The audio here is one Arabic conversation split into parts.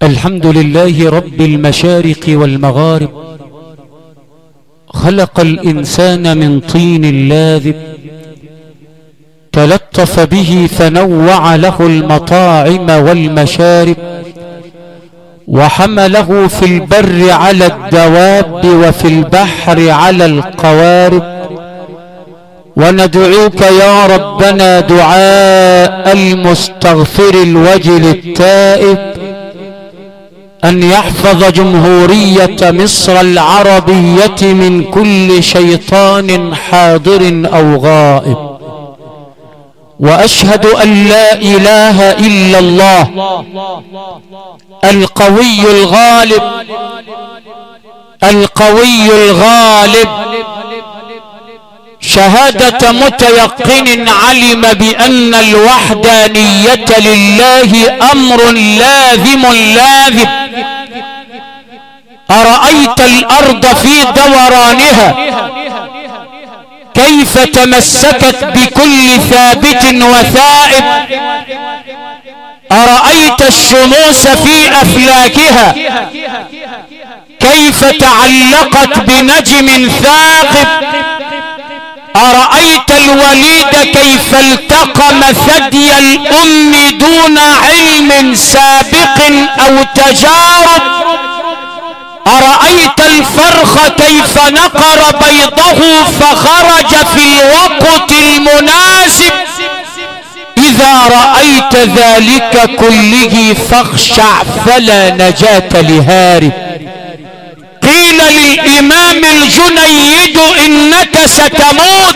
الحمد لله رب المشارق والمغارب، خلق الإنسان من طين لاذب، تلطف به فنوع له المطاعم والمشارب، وحمله في البر على الدواب وفي البحر على القوارب. وندعوك يا ربنا دعاء المستغفر الوجل التائب أن يحفظ جمهورية مصر العربية من كل شيطان حاضر أو غائب. وأشهد أن لا إله إلا الله القوي الغالب، القوي الغالب، شهادة متيقن علم بأن الوحدانية لله أمر لازم لازم. أرأيت الأرض في دورانها كيف تمسكت بكل ثابت وثائب؟ أرأيت الشموس في أفلاكها كيف تعلقت بنجم ثاقب؟ أرأيت الوليد كيف التقم ثدي الأم دون علم سابق أو تجارب؟ أرأيت الفرخ كيف نقر بيضه فخرج في الوقت المناسب؟ إذا رأيت ذلك كله فاخشع فلا نجاة لهارب. قيل للإمام الجنيد إنك ستموت،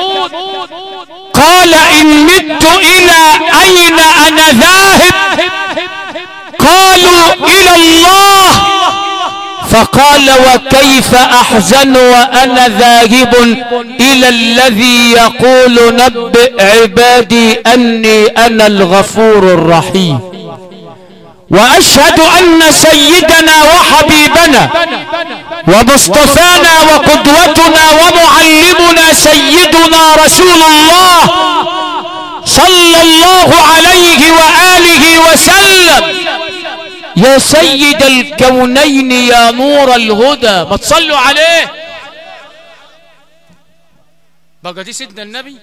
قال إن مت إلى أين أنا ذاهب؟ قالوا إلى الله، فقال وكيف أحزن وأنا ذاهب إلى الذي يقول نبئ عبادي أني أنا الغفور الرحيم. وأشهد أن سيدنا وحبيبنا ومصطفانا وقدوتنا ومعلمنا سيدنا رسول الله صلى الله عليه وآله وسلم. يا سيد الكونين يا نور الهدى، ما تصلوا عليه. بقى دي سيدنا النبي.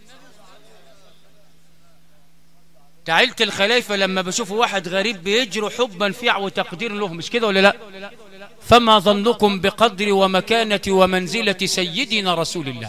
تعالة الخليفة لما بشوفوا واحد غريب بيجروا حبا فيه وتقدير له، مش كده ولا لا؟ فما ظنكم بقدر ومكانة ومنزلة سيدنا رسول الله.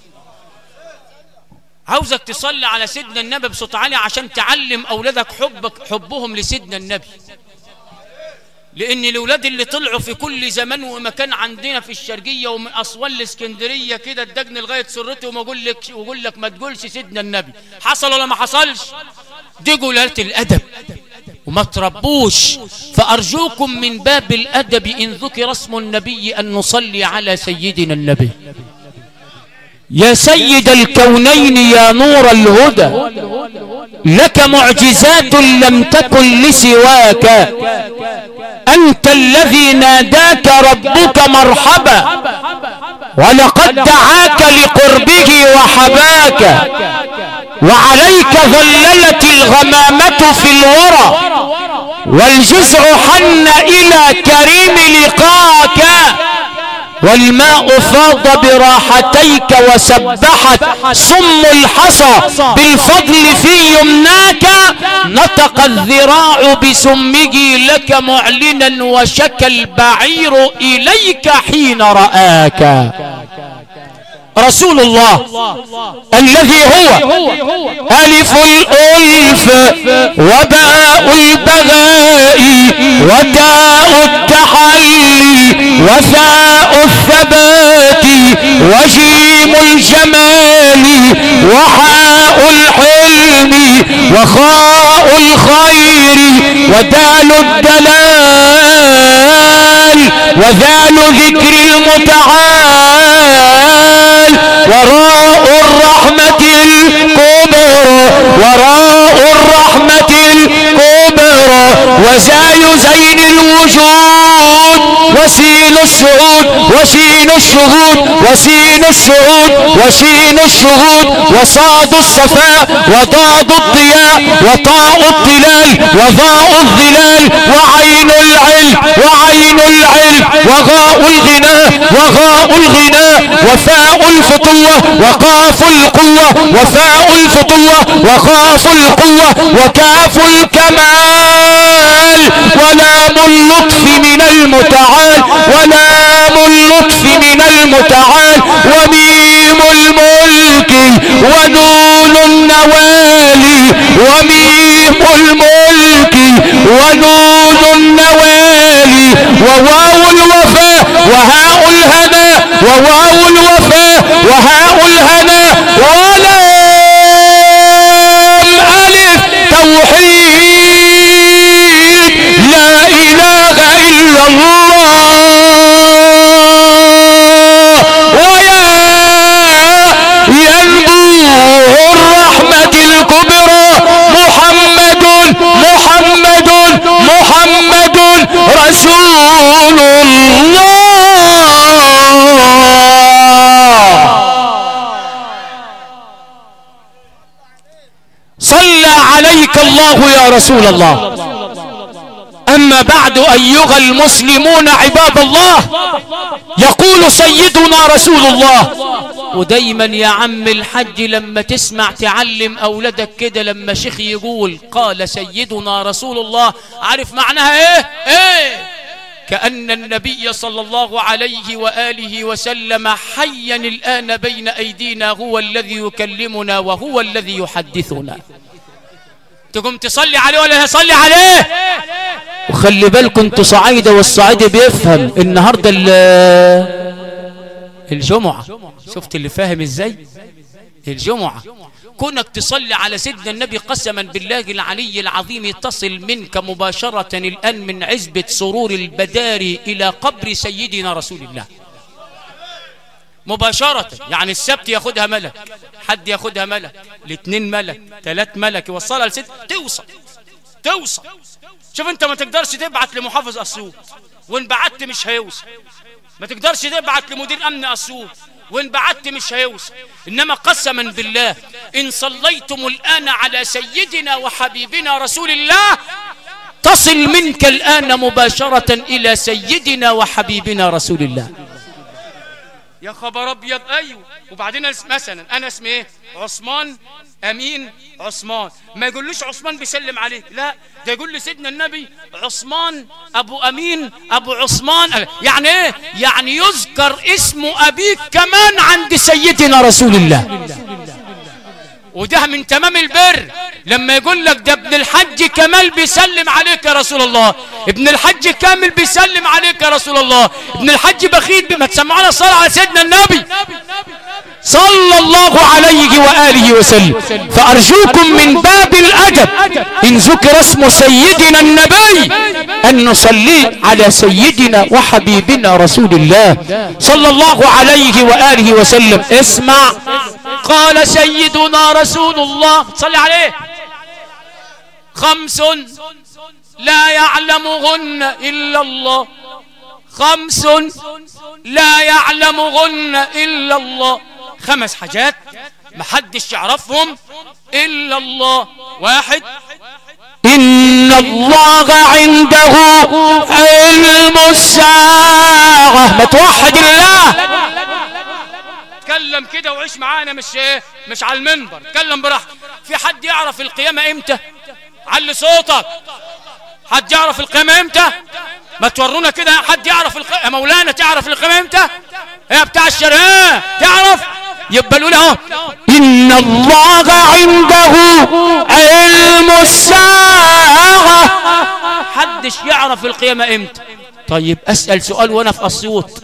عاوزك تصلي على سيدنا النبي بصوت عالي عشان تعلم أولادك حبهم لسيدنا النبي، لأن الأولاد اللي طلعوا في كل زمان ومكان عندنا في الشرقية ومن أسوان الإسكندرية كده الدجن لغاية سرته ويقول لك ما تقولش سيدنا النبي. حصل ولا ما حصلش؟ دي جلالة الأدب وما تربوش. فأرجوكم من باب الأدب إن ذكر اسم النبي أن نصلي على سيدنا النبي. يا سيد الكونين يا نور الهدى، لك معجزات لم تكن لسواك، أنت الذي ناداك ربك مرحبا، ولقد دعاك لقربه وحباك، وعليك ظللت الغمامة في الورى، والجزع حن إلى كريم لقاك، والماء فاض براحتيك وسبحت سم الحصى بالفضل في يمناك، نطق الذراع بسمه لك معلنا وشكى البعير إليك حين رآك. رسول الله الذي هو ألف الألف وباء البغاء وتاء التحلي وثاء الثبات وجيم الجمال وحاء الحلم وخاء الخير ودال الدلال وذال ذكر المتعال وراء الرحمة الكبرى وراء الرحمة الكبرى وزاي زين الوجود وسين السعود وشين الشهود وسين الشهود وشين الشهود وصاد الصفاء وضاد الضياء وطاء الظلال وضاء الظلال وعين العلم وعين العلم وغاء الغناء وغاء الغناء وفاء الفتوة وقاف القوة وفاء الفتوة وقاف القوة وكاف الكمال ولام اللطف من المتعال ولام اللطف من المتعال وميم الملك ونون النوالي وميم الملك ونون النوالي وواو الوفاء وهاء الهنا وواو الوفاء وهاء الهنا ولام ألف توحيد لا إله إلا الله ويا ينبوع الرحمة الكبرى محمد محمد محمد رسول الله. صلى عليك الله يا رسول الله. أما بعد أيها المسلمون عباد الله، يقول سيدنا رسول الله، ودايما يا عم الحج لما تسمع تعلم أولادك كده، لما شيخ يقول قال سيدنا رسول الله، عارف معناها ايه؟ كأن النبي صلى الله عليه وآله وسلم حيا الآن بين أيدينا، هو الذي يكلمنا وهو الذي يحدثنا. تقوم تصلي عليه ولا تصلي عليه؟ وخلي بالكم انتوا صعيدة، والصعيدة بيفهم. النهاردة الجمعة، شفت اللي فاهم ازاي؟ الجمعة كونك تصلي على سيدنا النبي قسما بالله العلي العظيم تصل منك مباشرة الآن من عزبة سرور البداري إلى قبر سيدنا رسول الله مباشرة. يعني السبت ياخدها ملك، حد ياخدها ملك، الاثنين ملك، 3 ملك، يوصلها ل6 توصل. شوف انت ما تقدرش تبعت لمحافظ اسيوط، وان بعت مش هيوصل. ما تقدرش تبعت لمدير امن اسيوط، وان بعت مش هيوصل. انما قسما بالله ان صليتم الان على سيدنا وحبيبنا رسول الله تصل منك الان مباشرة الى سيدنا وحبيبنا رسول الله. يا خبر ابيض. ايوه. وبعدين مثلا انا اسمي ايه؟ عثمان امين عثمان، ما يقولوش عثمان بيسلم عليه، لا، ده يقول لي سيدنا النبي عثمان ابو امين ابو عثمان. يعني ايه؟ يعني يذكر اسم ابيك كمان عند سيدنا رسول الله. وده من تمام البر لما يقول لك ده ابن الحج كمال بيسلم عليك يا رسول الله، ابن الحج كامل بيسلم عليك يا رسول الله، ابن الحج بخيت. ما تسمعونا الصلاة على سيدنا النبي صلى الله عليه وآله وسلم. فأرجوكم من باب الأدب إن ذكر اسم سيدنا النبي أن نصلي على سيدنا وحبيبنا رسول الله صلى الله عليه وآله وسلم. اسمع، قال سيدنا رسول الله صلى عليه: 5 لا يعلمهن إلا الله، 5 لا يعلمهن إلا الله. 5 حاجات محدش يعرفهم إلا الله. 1، إن الله عنده علم الساعة. ما توحد الله. تكلم كده وعيش معانا، مش على المنبر، تكلم براحتك. في حد يعرف القيامة امتى؟ علي صوتك. حد يعرف القيامة امتى؟ ما تورونا كده. حد يعرف يا مولانا تعرف القيامة امتى؟ يا بتاع الشرقاء تعرف؟ يبقى له اهو: إن الله عنده علم الساعة. حدش يعرف القيامة امتى. طيب أسأل سؤال وانا في أسيوط،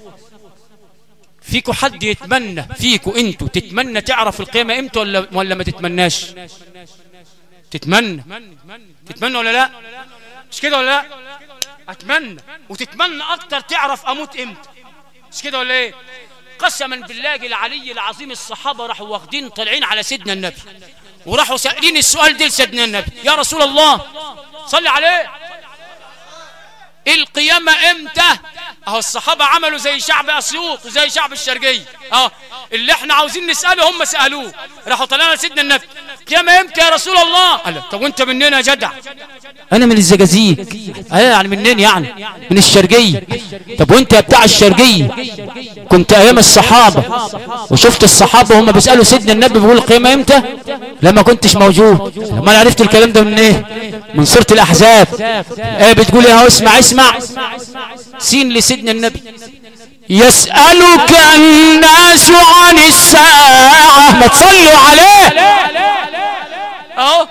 فيكو حد يتمنى، فيكو انتوا تتمنى تعرف القيامة امتى ولا ما تتمناش؟ تتمنى ولا لا؟ مش كده ولا لا؟ اتمنى، وتتمنى اكتر تعرف اموت امتى، مش كده ولا ايه؟ قسما بالله العلي العظيم الصحابة راحوا واخدين طالعين على سيدنا النبي وراحوا سائلين السؤال ده لسيدنا النبي: يا رسول الله صلي عليه، القيامة امتى؟ اهو الصحابة عملوا زي شعب اسيوط وزي شعب الشرقية، اهو اللي احنا عاوزين نسأله هم سألوه، راحوا طلعنا لسيدنا النبي القيامة امتى يا رسول الله؟ قال طب وانت منين يا جدع؟ انا من الزقازيق. يعني منين يعني؟ من الشرقية. طب وانت يا بتاع الشرقية كنت ايام الصحابة وشفت الصحابة هم بيسألوا سيدنا النبي بيقول القيامة امتى؟ لما كنتش موجود. ما انا عرفت الكلام ده من ايه؟ من سورة الاحزاب. ايه بتقول ايه اهو؟ اسمع سين لسيدنا النبي. يسألك الناس عن الساعة، ما تصلوا عليه اهو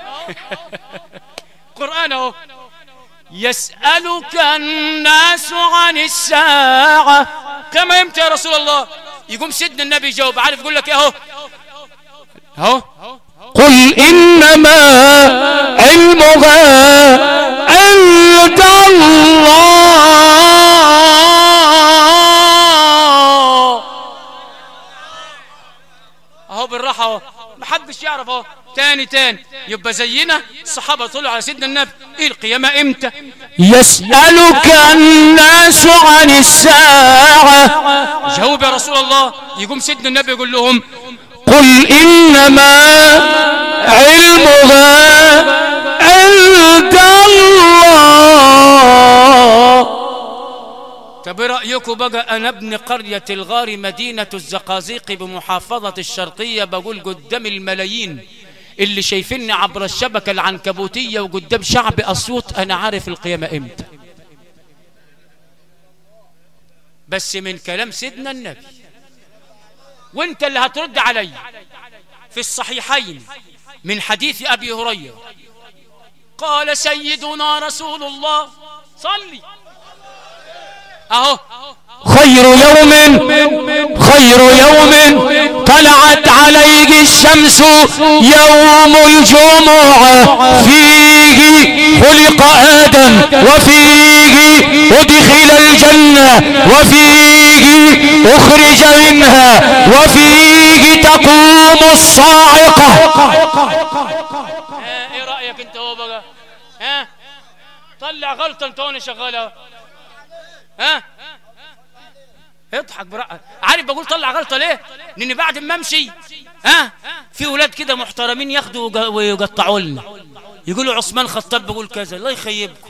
قرآن اهو. يسألك الناس عن الساعة كما امتى يا رسول الله؟ يقوم سيدنا النبي يجاوب، عارف يقول لك ايه اهو؟ قل إنما علمها عند الله. اهو بالراحة اهو، محدش يعرف اهو. تاني يبقى زينا الصحابة طلعوا على سيدنا النبي ايه القيامة امتى؟ يسألك الناس عن الساعة، جاوب يا رسول الله. يقوم سيدنا النبي يقول لهم قل إنما علمها عند الله. طب ايه رأيكم بقى؟ أنا ابن قرية الغار مدينة الزقازيق بمحافظة الشرقية، بقول قدام الملايين اللي شايفيني عبر الشبكة العنكبوتية وقدام شعب أسيوط أنا عارف القيامة إمتى، بس من كلام سيدنا النبي. وانت اللي هترد علي. في الصحيحين من حديث أبي هريرة قال سيدنا رسول الله صلي اهو خير يوم طلعت عليه الشمس يوم الجمعة، فيه خلق آدم وفيه أدخل الجنة وفيه أخرج منها وفيه تقوم الصاعقة. ايه رأيك انت هو بقى؟ طلع غلطة انت وانا شغالة. اضحك برأة. عارف بقول طلع غلطة ليه؟ لان بعد ما امشي في ولاد كده محترمين ياخدوا ويقطعوا لنا، يقولوا عثمان خطاب بيقول كذا، الله يخيبكم.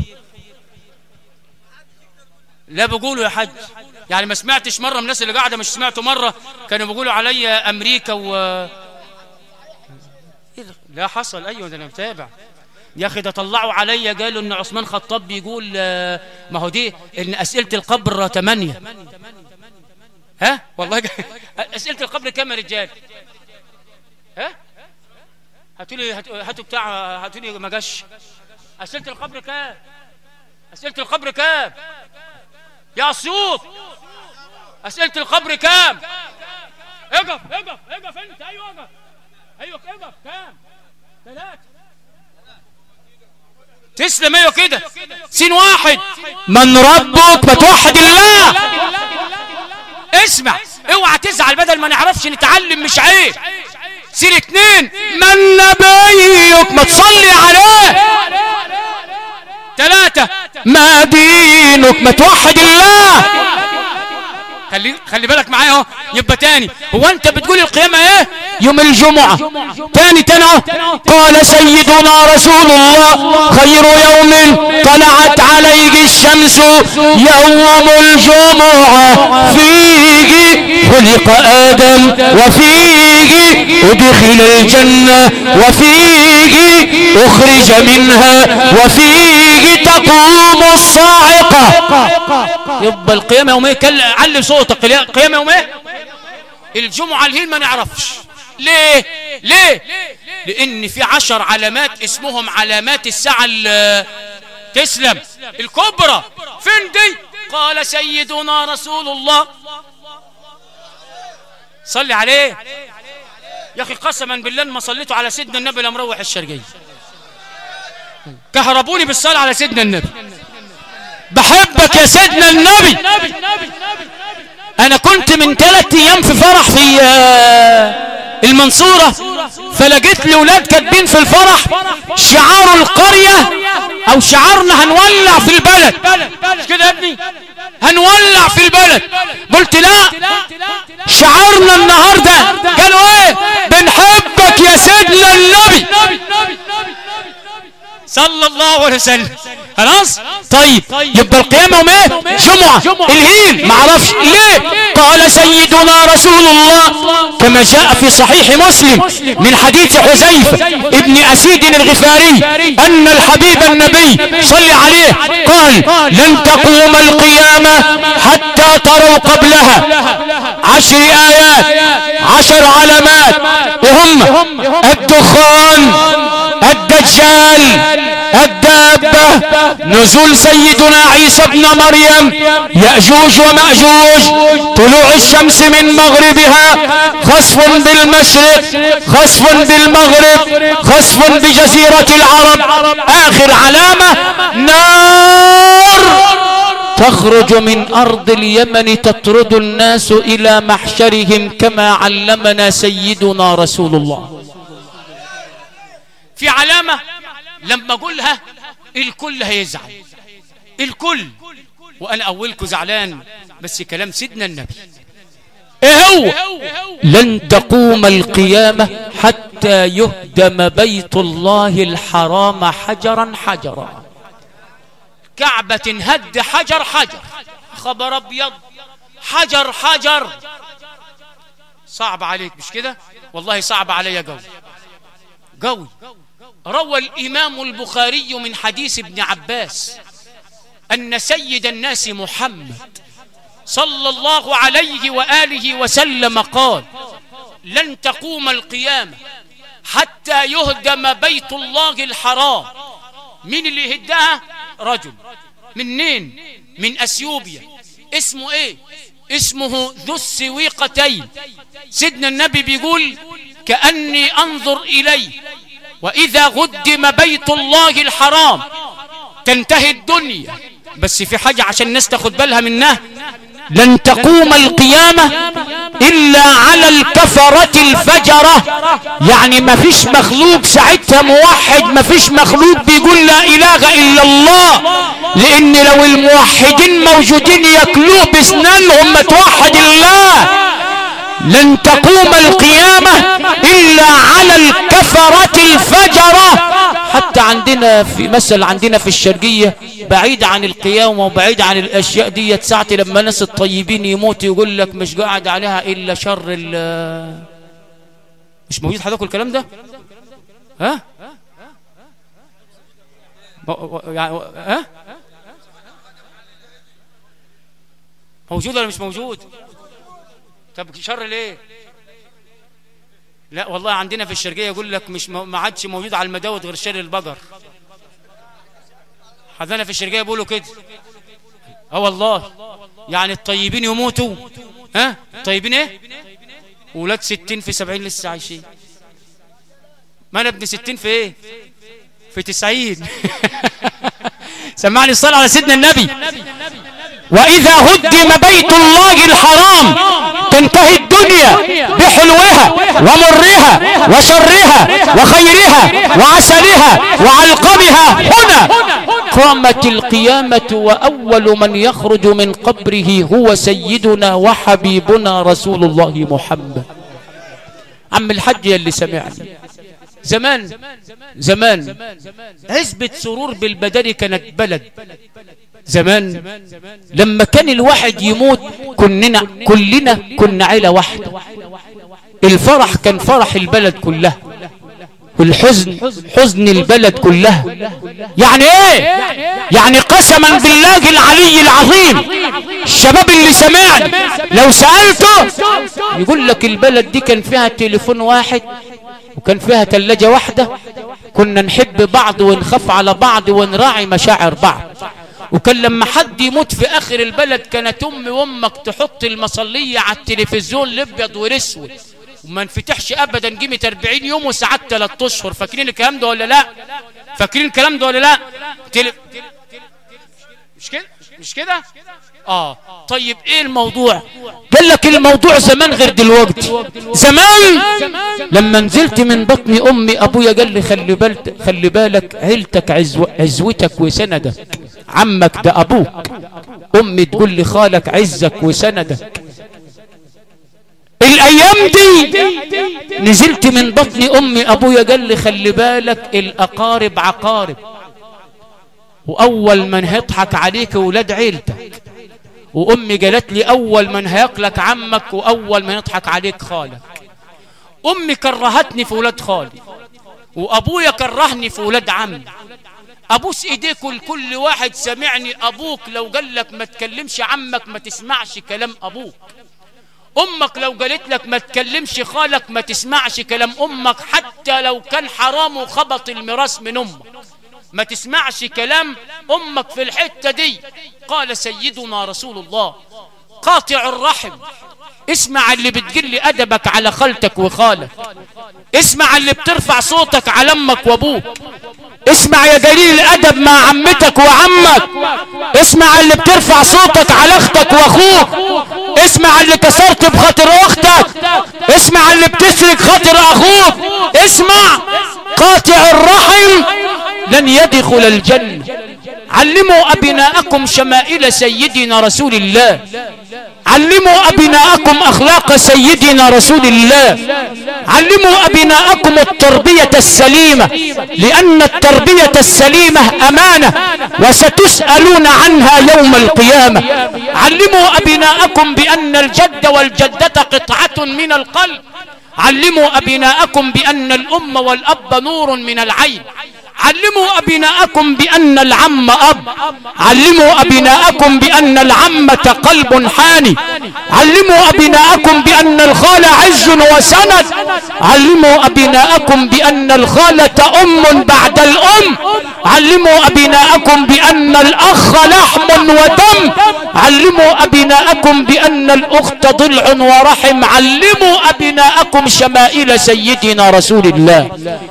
لا بقولوا يا حاج، يعني ما سمعتش مرة من الناس اللي قاعدة، مش سمعتوا مرة كانوا بيقولوا علي امريكا لا حصل. ايوه ده انا متابع يا اخي، ده طلعوا عليا قالوا ان عثمان خطاب بيقول ما هو دي ان اسئله القبر 8. والله اسئله القبر كام يا رجال؟ هاتوا لي هاتوا لي ما جاش. اسئله القبر كام؟ اسئله القبر كام يا اسيوط؟ اسئله القبر كام؟ اقف انت. ايوه اقف كام؟ 3. تسلم. ايوه كده. سين 1. من ربك؟ ما توحد الله. اسمع اوعى تزعل، بدل ما نعرفش نتعلم مش عيب. سين 2. من نبيك؟ ما تصلي عليه. 3. ما دينك؟ ما توحد الله. خلي بالك معايا اهو. يبقى تاني، هو انت بتقول القيامة ايه؟ يوم الجمعة. تاني اهو. قال سيدنا رسول الله خير يوم طلعت عليه الشمس يوم الجمعة، فيه خلق آدم وفيه أدخل الجنة وفيه أخرج منها وفيه تقوم الصاعقة. يبقى القيامة يوم ايه؟ علي صوتك. القيامة يوم ايه؟ الجمعة الهيل ما نعرفش ليه؟ لان في 10 علامات اسمهم علامات الساعة تسلم الكبرى. فين دي؟ قال سيدنا رسول الله صلي عليه. يا اخي قسما بالله ما صليتوا على سيدنا النبي لمروح الشرقية. كهربوني بالصلاة على سيدنا النبي. بحبك يا سيدنا النبي. انا كنت من 3 ايام في فرح في المنصورة، فلقيت لي ولاد كاتبين في الفرح شعار القرية او شعارنا هنولع في البلد، مش كده يا ابني؟ هنولع في البلد. قلت لا، شعارنا النهارده قالوا ايه؟ بنحبك يا سيدنا النبي صلى الله عليه وسلم. خلاص طيب، يبقى القيامة يوم ايه؟ جمعة. الهيل معرفش ليه. قال سيدنا رسول الله كما جاء في صحيح مسلم من حديث حذيفة ابن أسيد الغفاري أن الحبيب النبي صلى عليه قال لن تقوم القيامة حتى تروا قبلها 10 آيات 10 علامات، وهم الدخان، الدجال، الدابة، نزول سيدنا عيسى ابن مريم، يأجوج ومأجوج، طلوع الشمس من مغربها، خسف بالمشرق، خسف بالمغرب، خسف بجزيرة العرب، آخر علامة نار تخرج من أرض اليمن تطرد الناس إلى محشرهم كما علمنا سيدنا رسول الله. في علامة لما أقولها الكل هيزعل، الكل، وأنا أولكم زعلان، بس كلام سيدنا النبي إيه هو؟ لن تقوم القيامة حتى يهدم بيت الله الحرام حجرا حجرا. كعبة تنهد حجر حجر، خبر أبيض، حجر حجر. صعب عليك مش كده؟ والله صعب علي قوي قوي. روى الإمام البخاري من حديث ابن عباس أن سيد الناس محمد صلى الله عليه وآله وسلم قال لن تقوم القيامة حتى يهدم بيت الله الحرام. من اللي يهدها؟ رجل. منين؟ من أثيوبيا. اسمه ايه؟ اسمه ذو السويقتين. سيدنا النبي بيقول كأني أنظر إليه وإذا غدم بيت الله الحرام تنتهي الدنيا. بس في حاجة عشان الناس تاخد بالها منها، لن تقوم القيامة إلا على الكفرة الفجرة. يعني ما فيش مخلوق ساعتها موحد، ما فيش مخلوق بيقول لا إله إلا الله، لأن لو الموحدين موجودين ياكلوه بسنانهم ما توحد الله. لن تقوم القيامة إلا على الكفرة الفجرة. حتى عندنا في مثل عندنا في الشرقية بعيد عن القيامة وبعيد عن الأشياء دي، ساعة لما ناس الطيبين يموتوا يقول لك مش قاعد عليها إلا شر مش موجود حضرتك الكلام ده؟ ها؟ يعني ها؟ موجود ولا مش موجود؟ طب شر ليه؟ لا والله عندنا في الشرقية يقول لك مش ما عادش موجود على المداود غير شر البقر. حضرنا في الشرقية بيقولوا كده. والله يعني الطيبين يموتوا، ها؟ الطيبين ايه؟ ولاد 60 في 70 لسه عايشين. ما انا ابن 60 في ايه؟ في 90. سمعني الصلاة على سيدنا النبي. وإذا هدم بيت الله الحرام تنتهي الدنيا بحلوها ومرها وشرها وخيرها وعسلها وعلقمها. هنا قامت القيامة وأول من يخرج من قبره هو سيدنا وحبيبنا رسول الله محمد. عم الحج يلي سمعني، زمان عزبة سرور بالبدر كانت بلد. زمان لما كان الواحد يموت كلنا كنا عيلة واحدة. الفرح كان فرح البلد كلها، والحزن حزن البلد كلها. يعني ايه؟ يعني قسما بالله العلي العظيم الشباب اللي سمعني لو سألته يقول لك البلد دي كان فيها تليفون واحد وكان فيها ثلاجة واحدة، كنا نحب بعض ونخاف على بعض ونراعي مشاعر بعض. وكان لما حد يموت في اخر البلد كانت امي وامك تحط المصلية على التلفزيون الابيض والاسود وما نفتحش ابدا قيمة 40 يوم وساعات 3 اشهر. فاكرين الكلام ده ولا لا؟ فاكرين الكلام ده ولا لا؟ مش كده؟ طيب ايه الموضوع؟ قال لك الموضوع زمان غير دلوقتي. زمان لما نزلت من بطن امي ابويا قال لي خلي بالك عيلتك عزوتك وسندك، عمك ده ابوك. امي تقول لي خالك عزك وسندك. الايام دي نزلت من بطن امي ابويا قال لي خلي بالك الاقارب عقارب، واول من هيضحك عليك ولاد عيلتك. وامي قالت لي اول من هياكلك عمك، واول من يضحك عليك خالك. امي كرهتني في ولاد خالي، وابويا كرهني في ولاد عمي. ابوس ايديكم لكل واحد سمعني، ابوك لو قال لك ما تكلمش عمك ما تسمعش كلام ابوك. امك لو قالت لك ما تكلمش خالك ما تسمعش كلام امك، حتى لو كان حرام وخبط الميراث من امك ما تسمعش كلام امك في الحتة دي. قال سيدنا رسول الله قاطع الرحم، اسمع اللي بتقل ادبك على خالتك وخالك، اسمع اللي بترفع صوتك على امك وابوك، اسمع يا قليل الادب مع عمتك وعمك، اسمع اللي بترفع صوتك على اختك واخوك، اسمع اللي كسرت بخاطر اختك، اسمع اللي بتسرق خاطر اخوك، اسمع. قاطع الرحم لن يدخل الجنة. علموا أبناءكم شمائل سيدنا رسول الله، علموا أبناءكم أخلاق سيدنا رسول الله، علموا أبناءكم التربية السليمة، لأن التربية السليمة أمانة وستسألون عنها يوم القيامة. علموا أبناءكم بأن الجد والجدة قطعة من القلب، علموا أبناءكم بأن الأم والأب نور من العين، علموا أبناءكم بأن العم أب، علموا أبناءكم بأن العمة قلب حاني، علموا أبناءكم بأن الخال عز وسند، علموا أبناءكم بأن الخالة أم بعد الأم، علموا أبناءكم بأن الأخ لحم ودم، علموا أبناءكم بأن الأخت ضلع ورحم، علموا أبناءكم شمائل سيدنا رسول الله.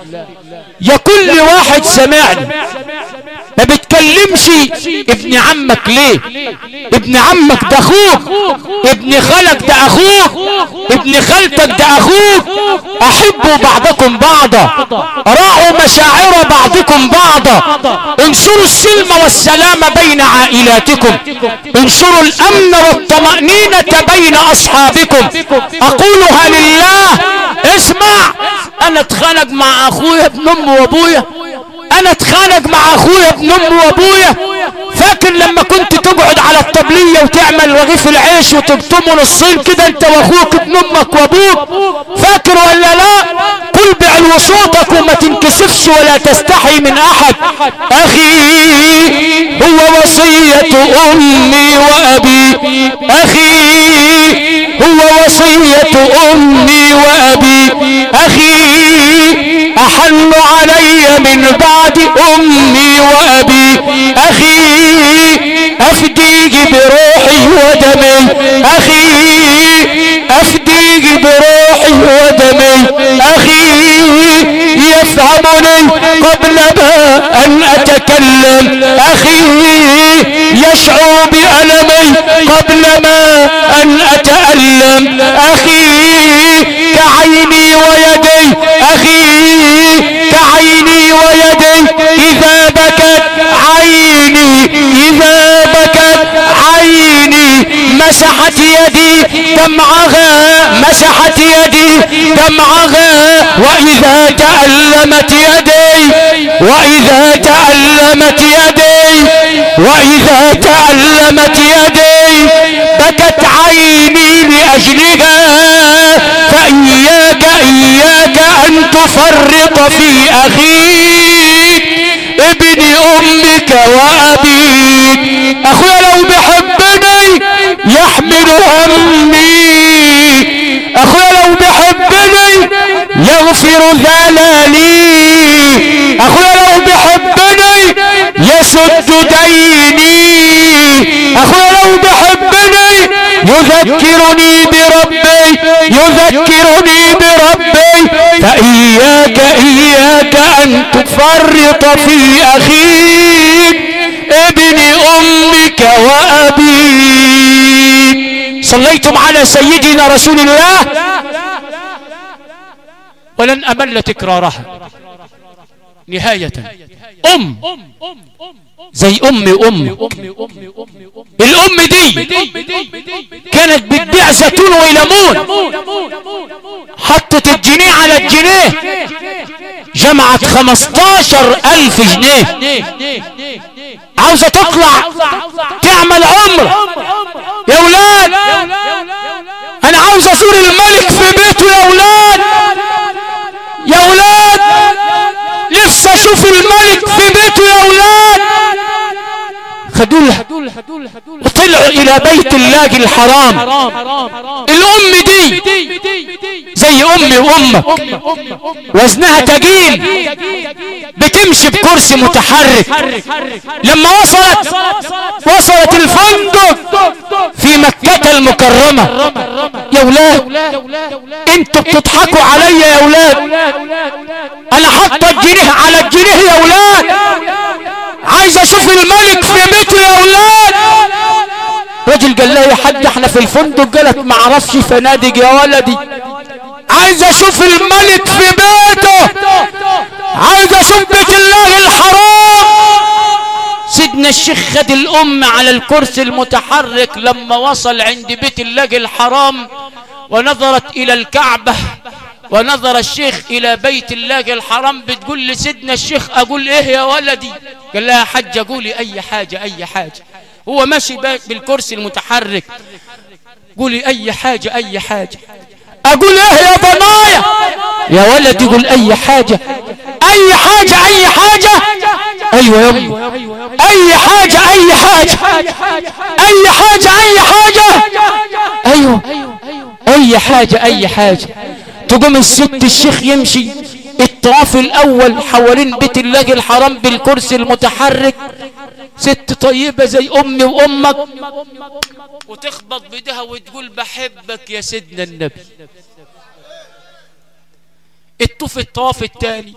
يا كل واحد سمعني ما بتكلمش ابن عمك ليه؟ ابن عمك ده اخوك، ابن خالك ده اخوك، ابن خالتك ده اخوك. احبوا بعضكم بعضا، راعوا مشاعر بعضكم بعضا، انشروا السلم والسلام بين عائلاتكم، انشروا الامن والطمأنينة بين اصحابكم. اقولها لله. اسمع، انا اتخانق مع اخويا ابن امي وابويا، انا اتخانق مع اخويا ابن امي وابويا. فاكر لما كنت تقعد على الطبلية وتعمل رغيف العيش وتقطمه نصين كده انت واخوك ابن امك وابوك؟ فاكر ولا لا؟ قل بعلو صوتك وما تنكسفش ولا تستحي من احد. اخي هو وصية امي وابي، اخي هو وصية امي وابي، اخي احن علي من بعد امي وابي، اخي افديك بروحي ودمي، اخي افديك بروحي ودمي، اخي يفهمني قبل ما ان اتكلم، اخي يشعر بألمي قبل ما ان اتألم، اخي كعيني ويدي، اخي كعيني ويدي اذا بكت عيني، اذا بكت عيني مسحت يدي دمعها، مسحت يدي دمعها، واذا تألمت يدي، واذا تألمت يدي، واذا تألمت يدي بكت عيني لأجلها. فإياك إياك أن تفرط في أخيك ابن أمك وأبيك. أخويا لو بحبني يحمل همي، أخويا لو بحبني يغفر ذلالي، أخويا لو بحبني يسد ديني، أخويا لو بحبني يذكرني بربي، يذكرني بربي. فإياك إياك أن تفرط في أخيك ابن أمك وأبيك. صليتم على سيدنا رسول الله ولن أمل تكرارها. نهاية زي أمك. الأم دي كانت بتبيع زيتون وليمون، حطت الجنيه على الجنيه جمعت 15,000 جنيه، عاوزة تطلع تعمل عمرة. يا ولاد أنا عاوز أزور الملك في بيته، يا ولاد يا ولاد نفسي أشوف الملك في بيته يا ولاد. خدولها وطلعوا إلى بيت الله الحرام. الأم دي زي أمي وأمك، وزنها تقيل، بتمشي بكرسي متحرك. لما وصلت الفندق في مكة المكرمة. يا ولاد انتوا بتضحكوا عليا يا ولاد، انا حاطه الجنيه على الجنيه يا ولاد، عايز اشوف الملك في بيته يا ولاد. رجل قال لها يا حاج احنا في الفندق. قالت ما اعرفش فنادق يا ولدي، عايز اشوف الملك في بيته، عايز اشوف بيت الله الحرام. سيدنا الشيخ خد الام على الكرسي المتحرك. لما وصل عند بيت الله الحرام ونظرت الى الكعبة ونظر الشيخ الى بيت الله الحرام، بتقول لسيدنا الشيخ اقول ايه يا ولدي؟ قال لها يا حاج قولي اي حاجة اي حاجة. هو ماشي بالكرسي المتحرك، قولي اي حاجة اي حاجة. اقول ايه يا ضنايا؟ يا ولدي قول اي حاجة اي حاجة اي حاجة. ايوه يا امي اي حاجة اي حاجة اي حاجة اي حاجة. ايوه اي حاجة اي حاجة. تقوم الست الشيخ يمشي الطواف الاول حوالين بيت الله الحرام بالكرسي المتحرك، ست طيبة زي امي وامك، وتخبط بيدها وتقول بحبك يا سيدنا النبي. الطوف الطواف الثاني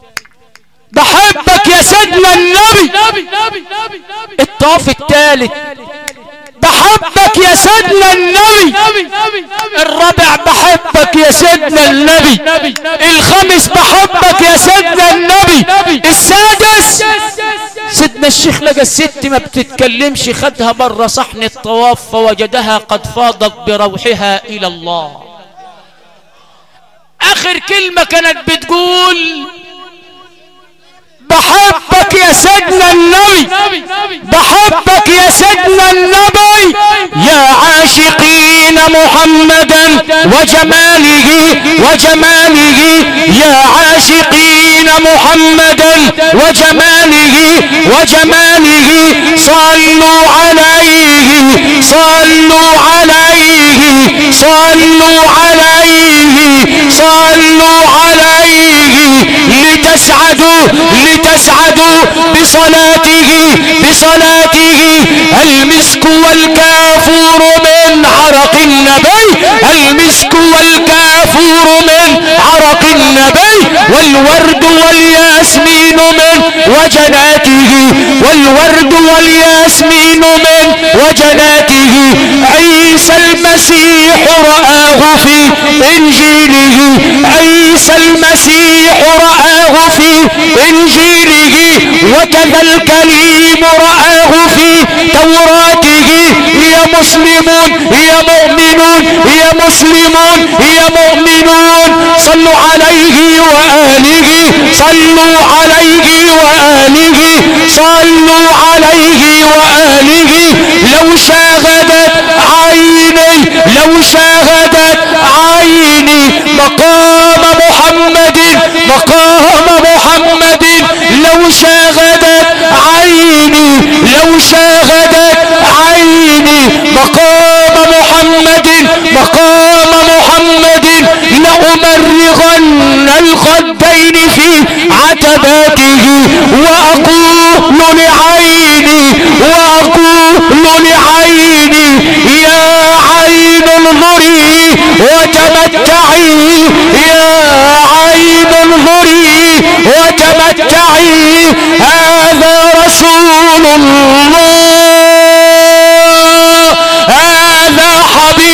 بحبك يا سيدنا النبي. الطواف الثالث بحبك يا سيدنا النبي. الرابع بحبك يا سيدنا النبي. الخامس بحبك يا سيدنا النبي. السادس سيدنا الشيخ لقى الست ما بتتكلمش، خدها بره صحن الطواف فوجدها قد فاضت بروحها الى الله. اخر كلمة كانت بتقول بحبك يا سيدنا النبي، بحبك يا سيدنا النبي، يا عاشقين محمدا وجماله وجماله، يا عاشقين محمدا وجماله وجماله، صلوا عليه صلوا عليه صلوا عليه صلوا عليه، لتسعدوا لتسعدوا بصلاته بصلاته. المسك والكافور من عرق النبي، المسك والكافور من عرق النبي، والورد والياسمين من وجناته، والورد والياسمين من وجناته. عيسى المسيح رآه في إنجيله، عيسى المسيح رآه في إنجيله، وكذا الكليم رآه في توراته. يا مسلمون يا مؤمنون يا مسلمون يا مؤمنون، صلوا عليه وآله صلوا عليه وآله صلوا عليه وآله. لو شاهدت عيني لو شاهدت عيني مقام محمد مقام محمد، لو شاهدت عيني لو شاهدت عيني مقام محمد مقام محمد، لأمرغن الخدين في عتباته، وأقول لعيني وأقول لعيني يا عين انظري وتمتعي، يا عين انظري وتمتعي. هذا رسول الله، هذا حبيب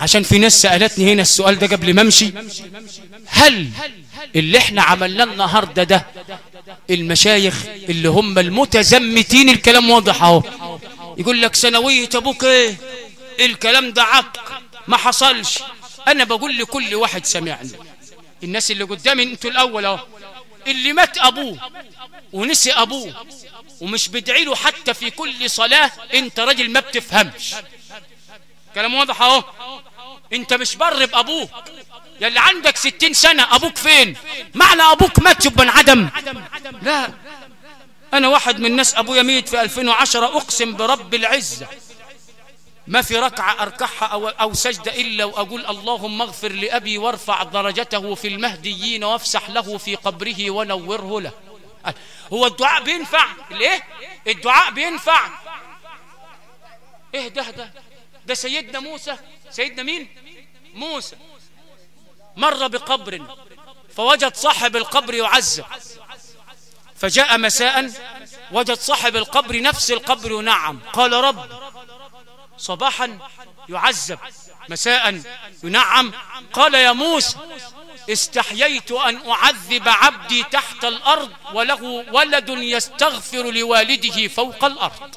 عشان في ناس سألتني هنا السؤال ده قبل ما امشي، هل اللي احنا عملناه النهارده ده المشايخ اللي هم المتزمتين، الكلام واضح اهو، يقول لك ثانوية ابوك ايه، الكلام ده عق ما حصلش. انا بقول لكل واحد سمعني، الناس اللي قدامي انتوا الاول اهو، اللي مات ابوه ونسي ابوه ومش بدعي له حتى في كل صلاة، انت راجل ما بتفهمش. كلام واضح اهو، انت مش بر بابوك. يلي عندك 60 سنة ابوك فين؟ معنى ابوك مات يبقى انعدم؟ لا، انا واحد من الناس ابويا ميت في 2010، اقسم برب العزة ما في ركعة اركعها او سجدة الا واقول اللهم اغفر لابي وارفع درجته في المهديين وافسح له في قبره ونوره له. هو الدعاء بينفع؟ ليه الدعاء بينفع؟ ايه ده سيدنا موسى، سيدنا مين؟ موسى مر بقبر فوجد صاحب القبر يعذب، فجاء مساء وجد صاحب القبر نفس القبر ينعم، قال رب صباحا يعذب مساء ينعم، قال يا موسى استحييت أن أعذب عبدي تحت الأرض وله ولد يستغفر لوالده فوق الأرض.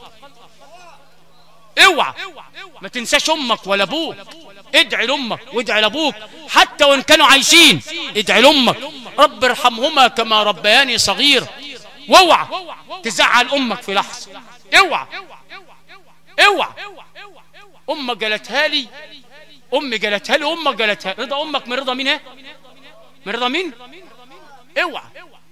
اوعى ما تنساش أمك ولا أبوك، ادعي لأمك وادعي لأبوك حتى وإن كانوا عايشين، ادعي لأمك رب ارحمهما كما ربياني صغير. واوعى تزعل أمك في لحظة، اوعى أمك قالتها لي، أمك قالتها رضا أمك من رضا مين؟ ايه من رضا مين؟ اوعى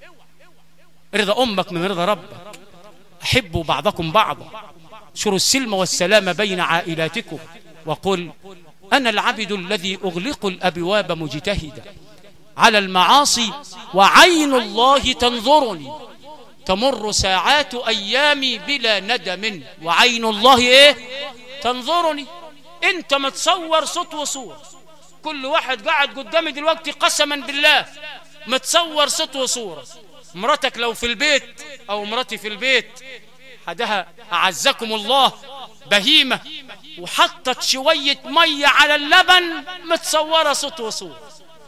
رضا أمك من رضا ربك. أحبوا بعضكم بعضا، انشروا السلم والسلام بين عائلاتكم، وقل أنا العبد الذي أغلق الأبواب مجتهدا على المعاصي وعين الله تنظرني، تمر ساعات أيامي بلا ندم وعين الله ايه تنظرني. انت متصور صوت وصورة، كل واحد قاعد قدامي دلوقتي قسما بالله متصور صوت وصورة. مراتك لو في البيت او مراتي في البيت حدها أعزكم الله بهيمة وحطت شوية مية على اللبن، متصورة صوت وصورة،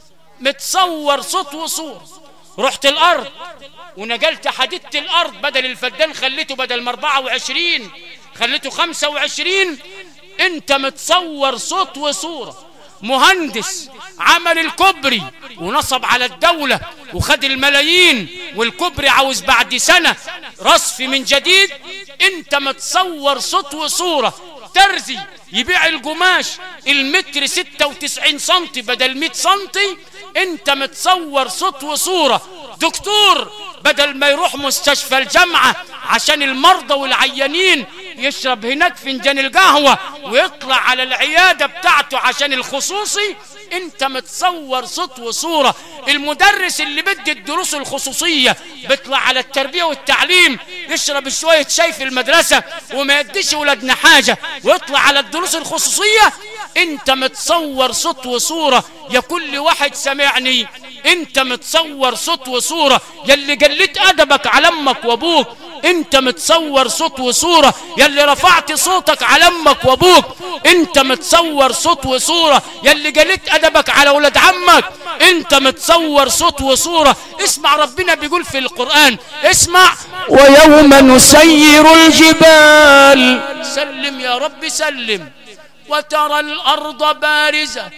متصور صوت وصورة. رحت الأرض ونقلت حديدة الأرض، بدل الفدان خليته بدل ما 24 خليته 25، انت متصور صوت وصورة. مهندس عمل الكوبري ونصب على الدولة وخد الملايين، والكوبري عاوز بعد سنة رصف من جديد، انت متصور صوت وصورة. ترزي يبيع القماش المتر 96 سنتي بدل 100 سنتي، انت متصور صوت وصورة. دكتور بدل ما يروح مستشفى الجامعة عشان المرضى والعيانين يشرب هناك فنجان القهوة ويطلع على العيادة بتاعته عشان الخصوصي، انت متصور صوت وصورة. المدرس اللي بدي الدروس الخصوصية بيطلع على التربية والتعليم يشرب شوية شاي في المدرسة وما يديش ولادنا حاجة ويطلع على الدروس الخصوصية، انت متصور صوت وصورة. يا كل واحد سمعني، انت متصور صوت وصورة. يلي قلت ادبك على امك وابوك انت متصور صوت وصورة. يلي رفعت صوتك على امك وابوك انت متصور صوت وصورة. يلي قلت ادبك على ولاد عمك انت متصور صوت وصورة. اسمع ربنا بيقول في القرآن، اسمع: ويوم نسير الجبال، سلم يا رب سلم، وترى الارض بارزة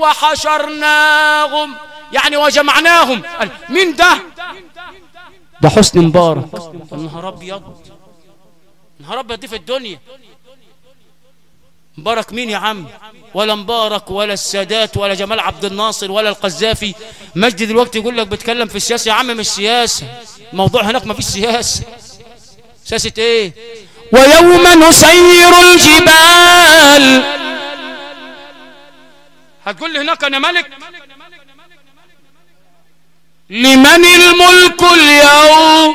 وحشرناهم، يعني وجمعناهم. مين ده؟ ده حسني مبارك. النهار ابيض، النهار ابيض دي في الدنيا. مبارك مين يا عم؟ ولا مبارك ولا السادات ولا جمال عبد الناصر ولا القذافي. مجدي دلوقتي يقول لك بتكلم في السياسه. يا عم مش سياسه، الموضوع هناك ما فيش سياسه. سياسه ايه؟ ويوم نسير الجبال، هتقول لي هناك انا ملك؟ لمن الملك اليوم؟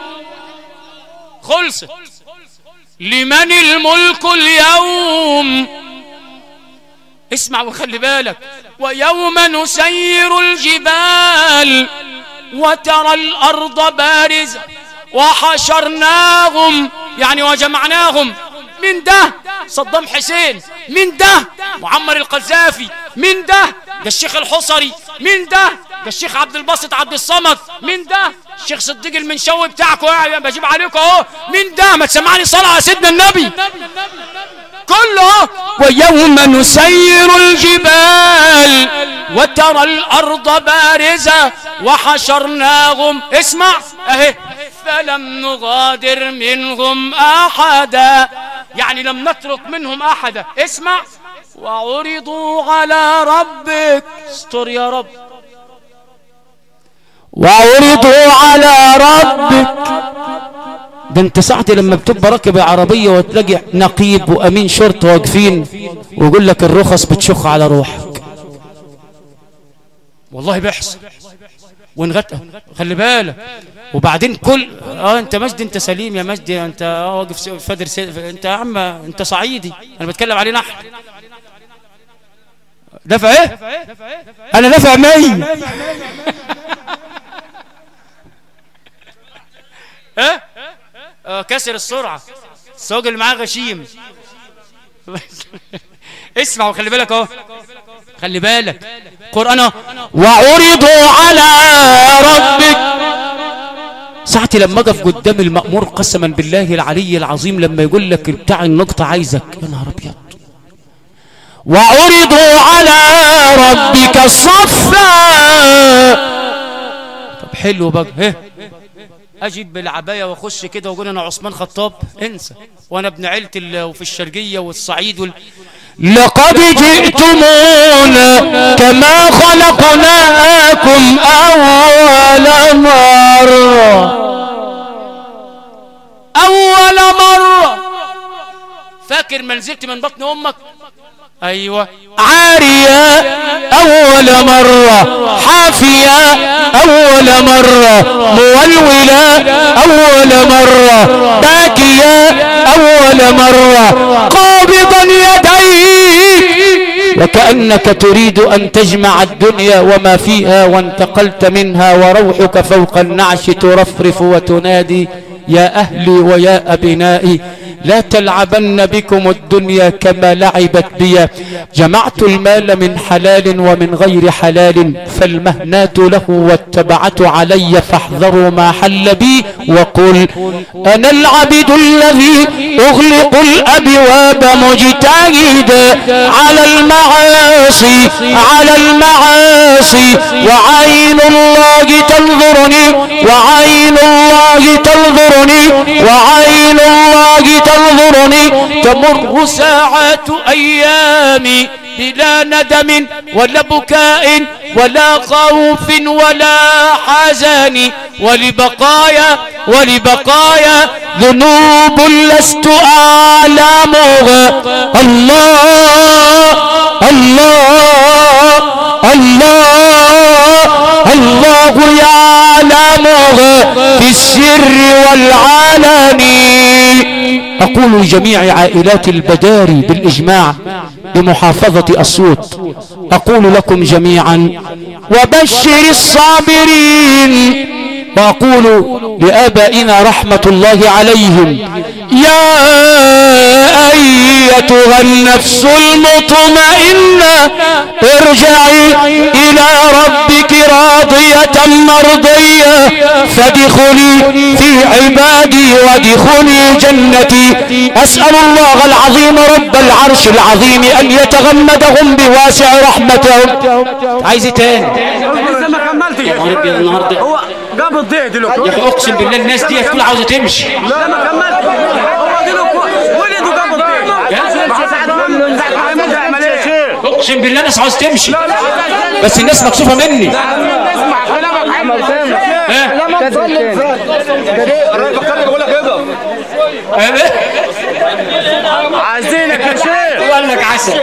خلصت. لمن الملك اليوم؟ اسمع وخلي بالك: ويوم نسير الجبال وترى الأرض بارزة وحشرناهم، يعني وجمعناهم. من ده؟ صدام حسين مين ده؟ معمر القذافي. مين ده؟ ده الشيخ الحصري. مين ده؟ ده الشيخ عبد الباسط عبد الصمد. مين ده؟ الشيخ صديق المنشوي بتاعكم، يعني بجيب عليكم اهو. مين ده؟ ما تسمعني صلاة على سيدنا النبي كله. ويوم نسير الجبال وترى الأرض بارزة وحشرناهم، اسمع اهي، فلم نغادر منهم أحدا، يعني لم نترك منهم أحدا. اسمع، وعرضوا على ربك، استر يا رب، وعرضوا على ربك. ده انت ساعتي لما بتبقى راكب عربية وتلاقي نقيب وامين شرطة واقفين ويقول لك الرخص بتشخ على روحك، والله بيحصل ونغتى، خلي بالك. وبعدين كل انت مجدي، انت سليم يا مجدي، انت واقف فادر انت يا عم، انت صعيدي، انا بتكلم علينا احنا. دفع ايه؟ انا دفع 100. كسر السرعة، السواق اللي معاه غشيم. اسمع وخلي بالك اهو، خلي بالك قرآن. وعرضوا على ربك، ساعتي لما اقف قدام المأمور قسما بالله العلي العظيم لما يقول لك بتاع النقطة عايزك، يا نهار ابيض. وعرضوا على ربك صفا. طب حلو بقى، اجيب بالعبايه واخش كده واقول انا عثمان خطاب، انسى، وانا ابن عيلتي وفي الشرقيه والصعيد لقد جئتمونا كما خلقناكم اول مره. فاكر ما نزلت من بطن امك؟ ايوه. عارية اول مرة، حافية اول مرة، مولولة اول مرة، باكية اول مرة، قابضا يديك وكأنك تريد ان تجمع الدنيا وما فيها وانتقلت منها، وروحك فوق النعش ترفرف وتنادي يا اهلي ويا ابنائي لا تلعبن بكم الدنيا كما لعبت بي. جمعت المال من حلال ومن غير حلال، فالمهنات له والتبعة علي، فاحذروا ما حل بي وقل أنا العبد الذي أغلق الأبواب مجتهدا على المعاصي، على المعاصي، وعين الله تنظرني، وعين الله تنظرني، وعين الله تنظرني. تمر ساعات أيامي بلا ندم ولا بكاء ولا خوف ولا حزن، ولبقايا ذنوب لست أعلمها. الله الله الله الله يعلمها في السر والعلن. أقول لجميع عائلات البداري بالإجماع بمحافظة أسيوط، أقول لكم جميعا وبشر الصابرين. وأقول لآبائنا رحمة الله عليهم يا أيتها النفس المطمئنة ارجعي إلى ربك راضية مرضية فادخلي في عبادي وادخلي جنتي. أسأل الله العظيم رب العرش العظيم أن يتغمدهم بواسع رحمته. عايز تاني؟ لسه ما كملتش النهارده هو جاب الضيق دلوقتي. يا اخي اقسم بالله الناس دي كلها عاوزه تمشي. لا ما كملتش، هو دلوقتي ولده جاب الضيق. اقسم بالله الناس عاوزه تمشي بس الناس مكسوفه مني. اسمع كلامك عمل تاني. لما تصلي الراجل بكلمك بقول لك ايه عايزينك يا شيخ. قال لك عسل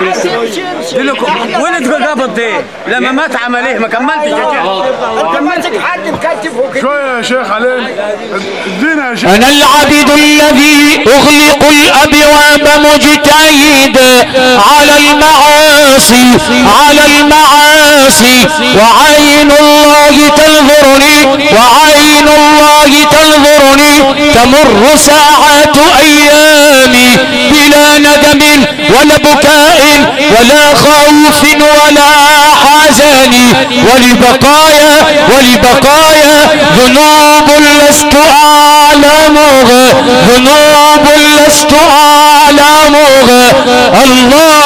ولد جاب الضيق لما مات عمل ايه؟ ما كملتش يا شيخ. ما كملتش حد مكتفه كده شويه يا شيخ علينا ادينا يا شيخ. انا العبد الذي اغلق الابواب مجتهدا على المعاصي، على المعاصي، وعين الله تنظرني، وعين الله تنظرني. تمر ساعات ايامي بلا ندم ولا بكاء ولا خوف ولا حزن، ولبقايا ذنوب لست أعلمها، ذنوب لست أعلمها. الله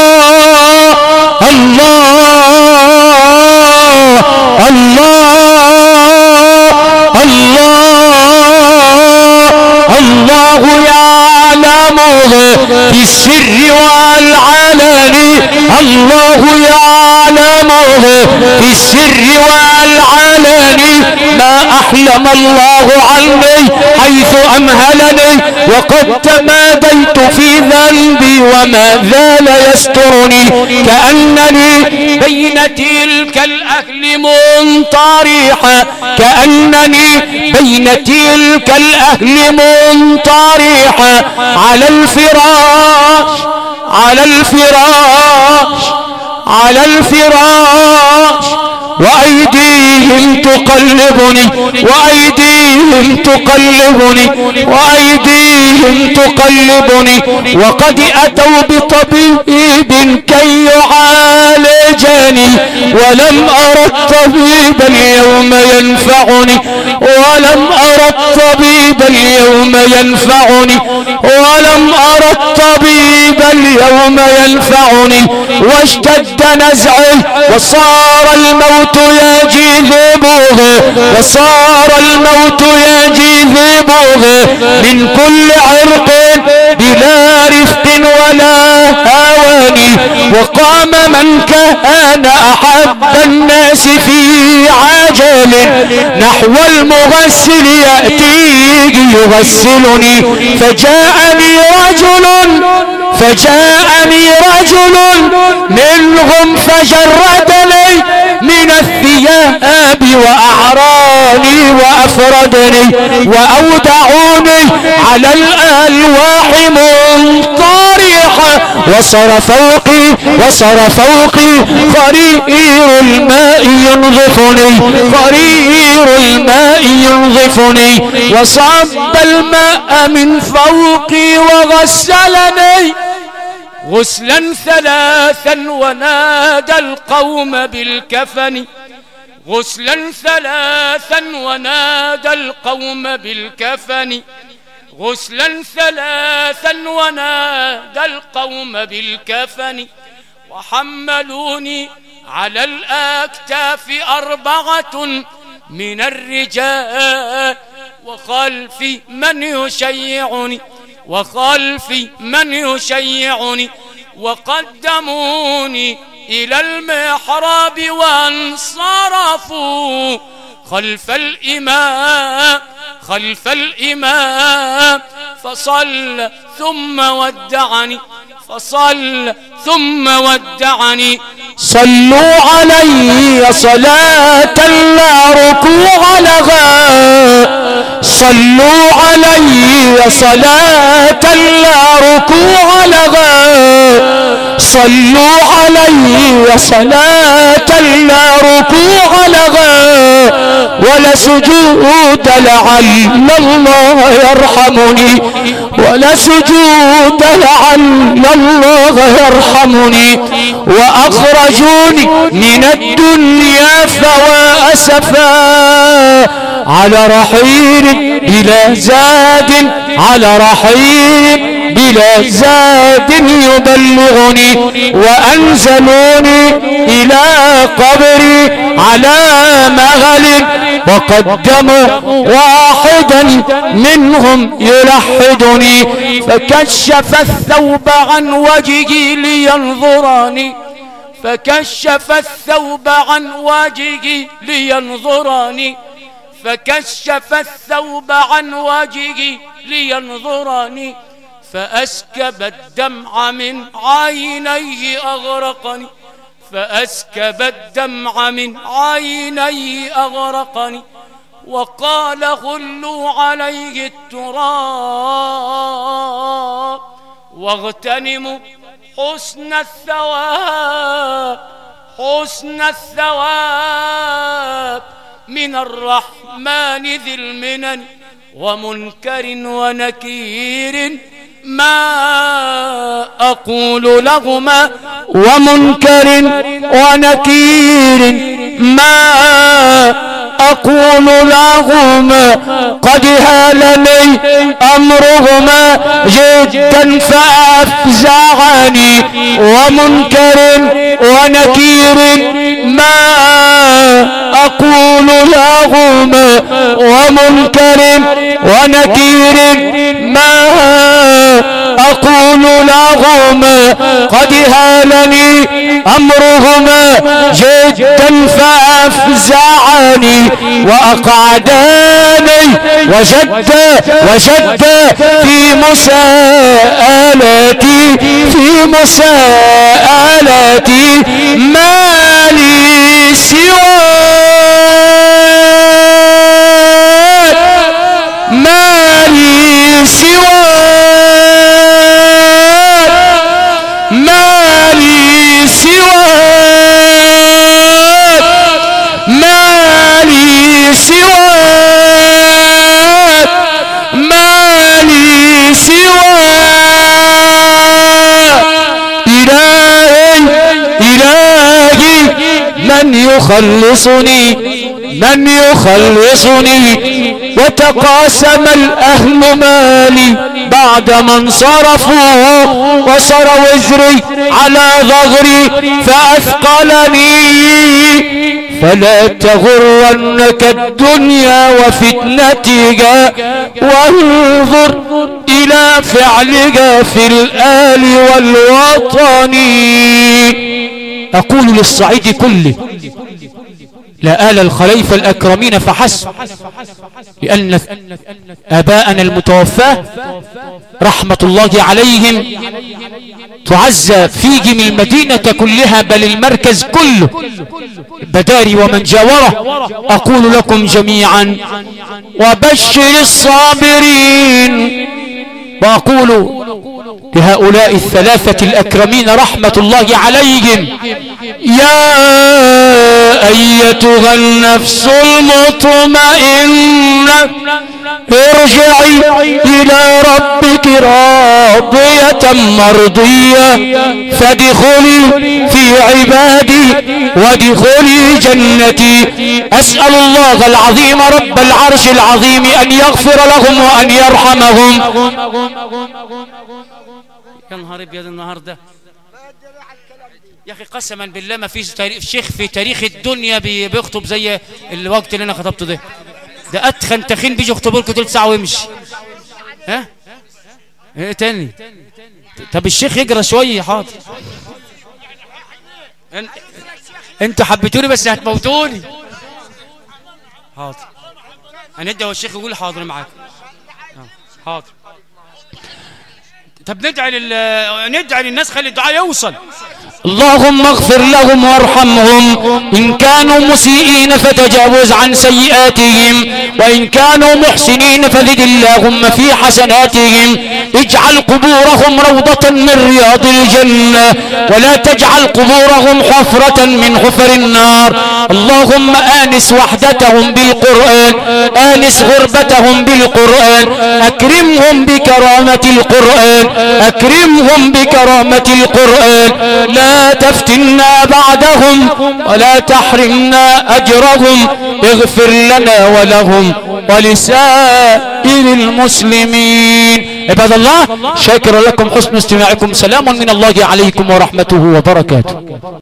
يعلمها في السر والعلن، الله يعلمها في السر والعلن. ما أحلم الله عني حيث أمهلني، وقد تماديت في ذنبي وما زال يسترني، كأنني بين تلك الأهل منطرحا، كأنني بين تلك الأهل منطرحا، على الفراش وأيديهم تقلبني، وقد أتوا بطبيب كي يعالجني، ولم أرى الطبيب اليوم ينفعني، واشتد نزعي وصار الموت يجذبه من كل عرق بلا رفق ولا هوان. وقام من كان أحب الناس في عجل نحو المغسل يأتي يغسلني، فجاءني رجل منهم فجردني من الثياب وأعراني وأفردني، وأودعوني على الألواح منطرحا، وصار فوقي قرير الماء ينظفني، وصب الماء من فوقي وغسلني غسلا ثلاثا، ونادى القوم بالكفن، وحملوني على الأكتاف 4 من الرجال، وخلفي من يشيعني، وقدموني إلى المحراب وانصرفوا خلف الإمام فصلى ثم ودعني. صلوا علي صلاة لا ركوع لها، صلوا علي صلاة لا ركوع لها، صلوا علي صلاة لا ركوع لها، ولا سجود لعل الله يرحمني، ولا سجود لعل الله يرحمني. وأخرجوني من الدنيا فوا أسفا على رحيل بلا زاد، على رحيل بلا زاد يبلغني. وأنزلوني إلى قبري على مغل، وقدموا واحدا منهم يلحدني، فكشف الثوب عن وجهي لينظرني، فكشف الثوب عن وجهي لينظرني، فكشف الثوب عن وجهي لينظرني، فأسكب الدمع من عينيه أغرقني، فأسكب الدمع من عينيه أغرقني. وقال غلوا عليه التراب واغتنموا حسن الثواب، حسن الثواب من الرحمن ذي المنن، ومنكر ونكير ما أقول لهما ومنكر ونكير ما أقول لهما قد هالني أمرهما جدا فأفزعني ومنكر ونكير ما أقول لهما ومنكر ونكير ما أقول لهما قد هالني أمرهما جدا فأفزعني وأقعداني وجد في مساءلتي ما لي سواك ما لي سواك ما لي سواك ما لي سواك ما لي سواك إلهي من يخلصني وتقاسم الأهل مالي بعد من صرفوا وصر وزري على ظهري فأثقلني فلا تغرنك الدنيا وفتنتها وانظر إلى فعلها في الآل والوطن. أقول للصعيد كله لا آل الخليفة الأكرمين فحسب، لأن آباءنا المتوفاة رحمة الله عليهم تعزى فيهم المدينة كلها بل المركز كله بداري ومن جاوره. أقول لكم جميعا وبشر الصابرين، وأقول لهؤلاء الثلاثة الأكرمين رحمة الله عليهم يا أيتها النفس المطمئنة ارجعي إلى ربك راضية مرضية فادخلي في عبادي وادخلي جنتي. أسأل الله العظيم رب العرش العظيم أن يغفر لهم وأن يرحمهم. يا نهار ابيض النهارده يا اخي قسما بالله ما فيش شيخ في تاريخ الدنيا بيخطب زي الوقت اللي انا خطبته ده اتخن تخين بيجي يخطبوا لكم ثلث ساعه ويمشي. ها ايه تاني؟ طب الشيخ يجرى شويه. حاضر انتوا حبيتوني بس هتموتوني. حاضر هندي هو الشيخ يقول حاضر معاك. حاضر. طب ندعي للناس خلي الدعاء يوصل. اللهم اغفر لهم وارحمهم إن كانوا مسيئين فتجاوز عن سيئاتهم وإن كانوا محسنين فزد اللهم في حسناتهم. اجعل قبورهم روضة من رياض الجنة ولا تجعل قبورهم حفرة من حفر النار. اللهم آنس وحدتهم بالقرآن آنس غربتهم بالقرآن أكرمهم بكرامة القرآن أكرمهم بكرامة القرآن. لا تفتنا بعدهم ولا تحرمنا أجرهم. اغفر لنا ولهم ولسائر المسلمين. عباد الله شاكر لكم حسن استماعكم. سلام من الله عليكم ورحمته وبركاته.